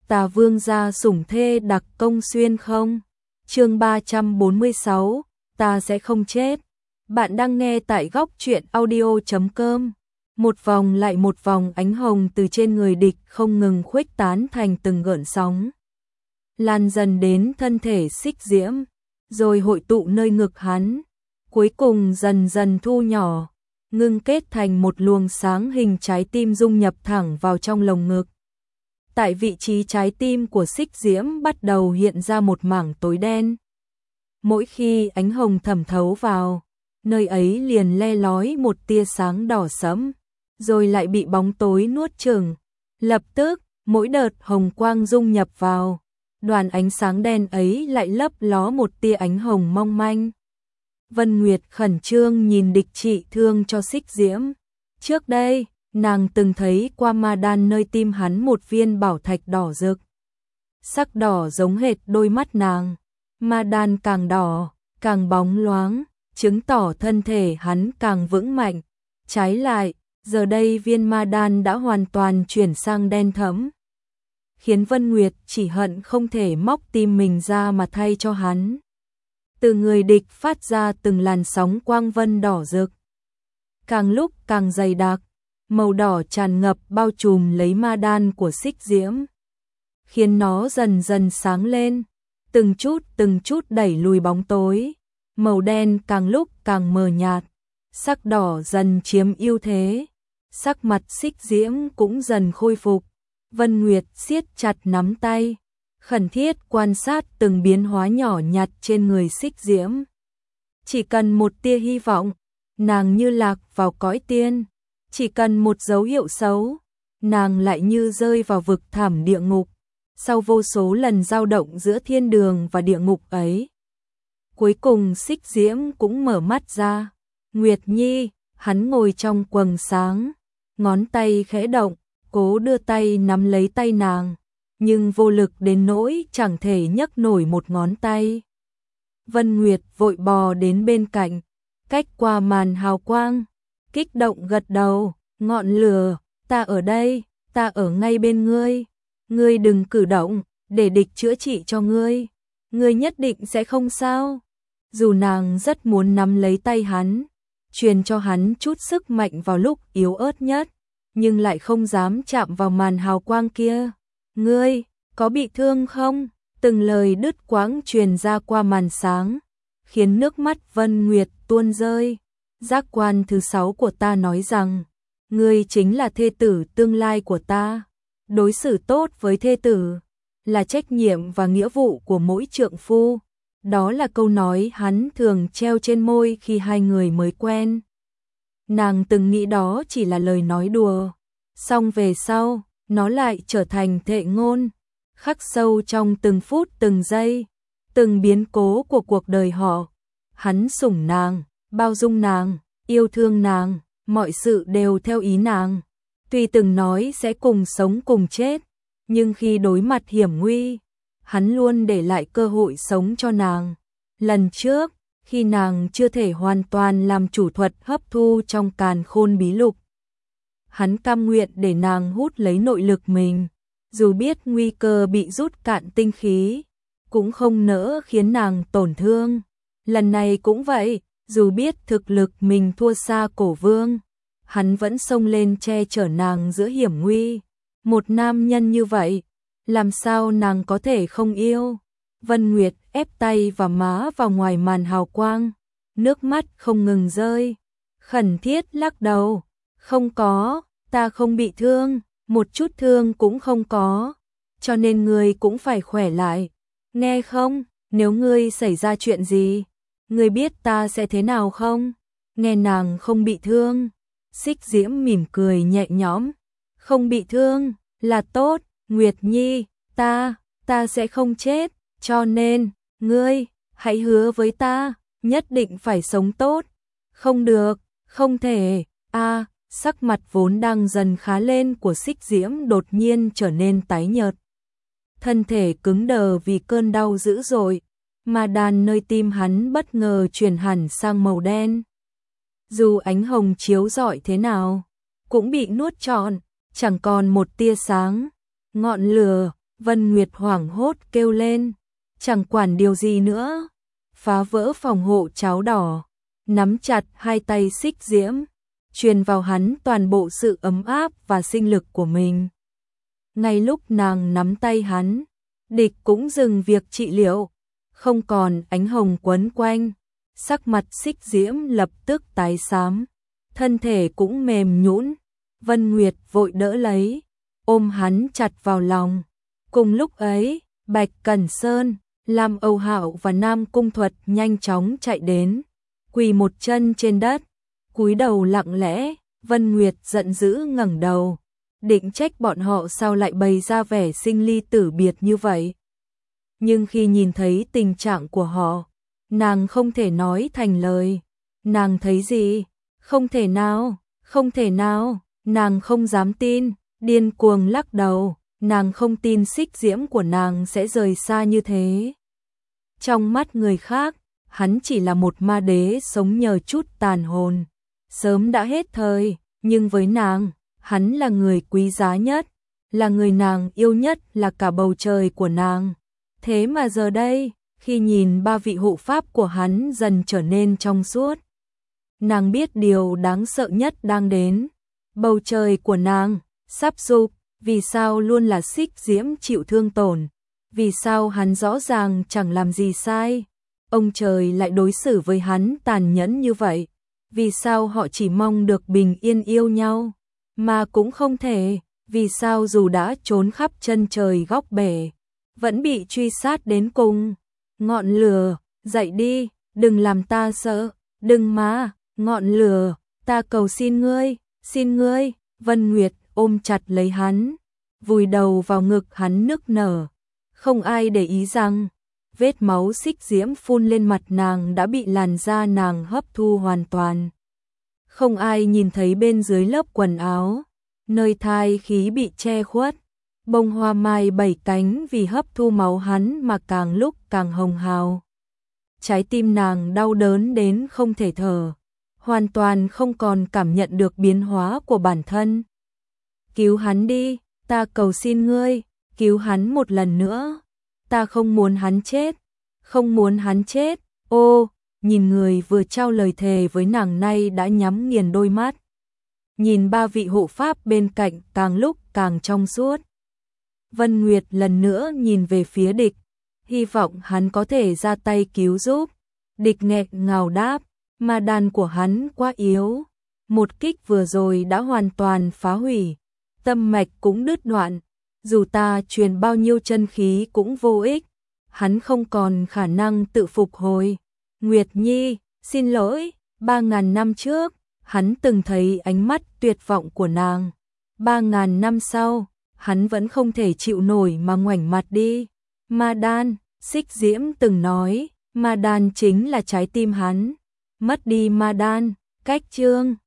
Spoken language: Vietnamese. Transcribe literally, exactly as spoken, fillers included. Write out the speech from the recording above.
Tà vương gia sủng thê đặc công xuyên không? Chương ba trăm bốn mươi sáu, ta sẽ không chết. Bạn đang nghe tại góc truyện audio chấm com. Một vòng lại một vòng ánh hồng từ trên người địch không ngừng khuếch tán thành từng gợn sóng. Lan dần đến thân thể Xích Diễm, rồi hội tụ nơi ngực hắn, cuối cùng dần dần thu nhỏ, ngưng kết thành một luồng sáng hình trái tim dung nhập thẳng vào trong lồng ngực. Tại vị trí trái tim của Xích Diễm bắt đầu hiện ra một mảng tối đen. Mỗi khi ánh hồng thẩm thấu vào, nơi ấy liền le lói một tia sáng đỏ sẫm, rồi lại bị bóng tối nuốt chửng. Lập tức, mỗi đợt hồng quang dung nhập vào, đoàn ánh sáng đen ấy lại lấp ló một tia ánh hồng mong manh. Vân Nguyệt khẩn trương nhìn địch trị thương cho Xích Diễm. Trước đây, nàng từng thấy qua ma đan nơi tim hắn một viên bảo thạch đỏ rực. Sắc đỏ giống hệt đôi mắt nàng. Ma đan càng đỏ, càng bóng loáng, chứng tỏ thân thể hắn càng vững mạnh. Trái lại, giờ đây viên ma đan đã hoàn toàn chuyển sang đen thẫm, khiến Vân Nguyệt chỉ hận không thể móc tim mình ra mà thay cho hắn. Từ người địch phát ra từng làn sóng quang vân đỏ rực, càng lúc càng dày đặc, màu đỏ tràn ngập bao trùm lấy ma đan của Xích Diễm, khiến nó dần dần sáng lên, từng chút từng chút đẩy lùi bóng tối. Màu đen càng lúc càng mờ nhạt, sắc đỏ dần chiếm ưu thế, sắc mặt Xích Diễm cũng dần khôi phục. Vân Nguyệt siết chặt nắm tay, khẩn thiết quan sát từng biến hóa nhỏ nhặt trên người Xích Diễm. Chỉ cần một tia hy vọng, nàng như lạc vào cõi tiên. Chỉ cần một dấu hiệu xấu, nàng lại như rơi vào vực thẳm địa ngục. Sau vô số lần dao động giữa thiên đường và địa ngục ấy, cuối cùng Xích Diễm cũng mở mắt ra. Nguyệt Nhi, hắn ngồi trong quầng sáng, ngón tay khẽ động, cố đưa tay nắm lấy tay nàng, nhưng vô lực đến nỗi chẳng thể nhấc nổi một ngón tay. Vân Nguyệt vội bò đến bên cạnh, cách qua màn hào quang, kích động gật đầu. Ngọn lửa, ta ở đây, ta ở ngay bên ngươi. Ngươi đừng cử động, để địch chữa trị cho ngươi. Ngươi nhất định sẽ không sao. Dù nàng rất muốn nắm lấy tay hắn, truyền cho hắn chút sức mạnh vào lúc yếu ớt nhất, nhưng lại không dám chạm vào màn hào quang kia. Ngươi, có bị thương không? Từng lời đứt quãng truyền ra qua màn sáng, khiến nước mắt Vân Nguyệt tuôn rơi. Giác quan thứ sáu của ta nói rằng, ngươi chính là thê tử tương lai của ta. Đối xử tốt với thê tử là trách nhiệm và nghĩa vụ của mỗi trượng phu. Đó là câu nói hắn thường treo trên môi khi hai người mới quen. Nàng từng nghĩ đó chỉ là lời nói đùa, song về sau, nó lại trở thành thệ ngôn, khắc sâu trong từng phút từng giây, từng biến cố của cuộc đời họ. Hắn sủng nàng, bao dung nàng, yêu thương nàng, mọi sự đều theo ý nàng. Tuy từng nói sẽ cùng sống cùng chết, nhưng khi đối mặt hiểm nguy, hắn luôn để lại cơ hội sống cho nàng. Lần trước, khi nàng chưa thể hoàn toàn làm chủ thuật hấp thu trong càn khôn bí lục, hắn cam nguyện để nàng hút lấy nội lực mình, dù biết nguy cơ bị rút cạn tinh khí, cũng không nỡ khiến nàng tổn thương. Lần này cũng vậy, dù biết thực lực mình thua xa Cổ Vương, hắn vẫn xông lên che chở nàng giữa hiểm nguy. Một nam nhân như vậy, làm sao nàng có thể không yêu? Vân Nguyệt ép tay và má vào ngoài màn hào quang, nước mắt không ngừng rơi, khẩn thiết lắc đầu. Không có, ta không bị thương, một chút thương cũng không có, cho nên ngươi cũng phải khỏe lại, nghe không? Nếu ngươi xảy ra chuyện gì, ngươi biết ta sẽ thế nào không? Nghe nàng không bị thương, Xích Diễm mỉm cười nhẹ nhõm. Không bị thương, là tốt, Nguyệt Nhi, ta, ta sẽ không chết, cho nên, ngươi, hãy hứa với ta, nhất định phải sống tốt. Không được, không thể, a sắc mặt vốn đang dần khá lên của Xích Diễm đột nhiên trở nên tái nhợt. Thân thể cứng đờ vì cơn đau dữ dội, mà đàn nơi tim hắn bất ngờ chuyển hẳn sang màu đen. Dù ánh hồng chiếu rọi thế nào, cũng bị nuốt trọn, chẳng còn một tia sáng. Ngọn lửa, Vân Nguyệt hoảng hốt kêu lên, chẳng quản điều gì nữa, phá vỡ phòng hộ cháo đỏ, nắm chặt hai tay Xích Diễm, truyền vào hắn toàn bộ sự ấm áp và sinh lực của mình. Ngay lúc nàng nắm tay hắn, địch cũng dừng việc trị liệu, không còn ánh hồng quấn quanh, sắc mặt Xích Diễm lập tức tái xám, thân thể cũng mềm nhũn. Vân Nguyệt vội đỡ lấy, ôm hắn chặt vào lòng. Cùng lúc ấy, Bạch Cẩn Sơn, Lam Âu Hạo và Nam Cung Thuật nhanh chóng chạy đến, quỳ một chân trên đất, cúi đầu lặng lẽ. Vân Nguyệt giận dữ ngẩng đầu, định trách bọn họ sao lại bày ra vẻ sinh ly tử biệt như vậy. Nhưng khi nhìn thấy tình trạng của họ, nàng không thể nói thành lời. Nàng thấy gì? Không thể nào, không thể nào, nàng không dám tin, điên cuồng lắc đầu, nàng không tin Xích Diễm của nàng sẽ rời xa như thế. Trong mắt người khác, hắn chỉ là một ma đế sống nhờ chút tàn hồn, sớm đã hết thời, nhưng với nàng, hắn là người quý giá nhất, là người nàng yêu nhất, là cả bầu trời của nàng. Thế mà giờ đây, khi nhìn ba vị hộ pháp của hắn dần trở nên trong suốt, nàng biết điều đáng sợ nhất đang đến. Bầu trời của nàng sắp sụp. Vì sao luôn là Xích Diễm chịu thương tổn? Vì sao hắn rõ ràng chẳng làm gì sai, ông trời lại đối xử với hắn tàn nhẫn như vậy? Vì sao họ chỉ mong được bình yên yêu nhau, mà cũng không thể? Vì sao dù đã trốn khắp chân trời góc bể, vẫn bị truy sát đến cùng? Ngọn lửa, dậy đi, đừng làm ta sợ, đừng mà, ngọn lửa, ta cầu xin ngươi, xin ngươi. Vân Nguyệt ôm chặt lấy hắn, vùi đầu vào ngực hắn nức nở. Không ai để ý rằng vết máu Xích Diễm phun lên mặt nàng đã bị làn da nàng hấp thu hoàn toàn. Không ai nhìn thấy bên dưới lớp quần áo, nơi thai khí bị che khuất, bông hoa mai bảy cánh vì hấp thu máu hắn mà càng lúc càng hồng hào. Trái tim nàng đau đớn đến không thể thở, hoàn toàn không còn cảm nhận được biến hóa của bản thân. Cứu hắn đi, ta cầu xin ngươi, cứu hắn một lần nữa. Ta không muốn hắn chết, không muốn hắn chết. Ô, nhìn người vừa trao lời thề với nàng nay đã nhắm nghiền đôi mắt. Nhìn ba vị hộ pháp bên cạnh càng lúc càng trong suốt. Vân Nguyệt lần nữa nhìn về phía địch, hy vọng hắn có thể ra tay cứu giúp. Địch nghẹn ngào đáp, ma đan của hắn quá yếu, một kích vừa rồi đã hoàn toàn phá hủy, tâm mạch cũng đứt đoạn, dù ta truyền bao nhiêu chân khí cũng vô ích, hắn không còn khả năng tự phục hồi. Nguyệt Nhi, xin lỗi, ba ngàn năm trước, hắn từng thấy ánh mắt tuyệt vọng của nàng. Ba ngàn năm sau, hắn vẫn không thể chịu nổi mà ngoảnh mặt đi. Ma đan, Xích Diễm từng nói, ma đan chính là trái tim hắn. Mất đi ma đan, cách chương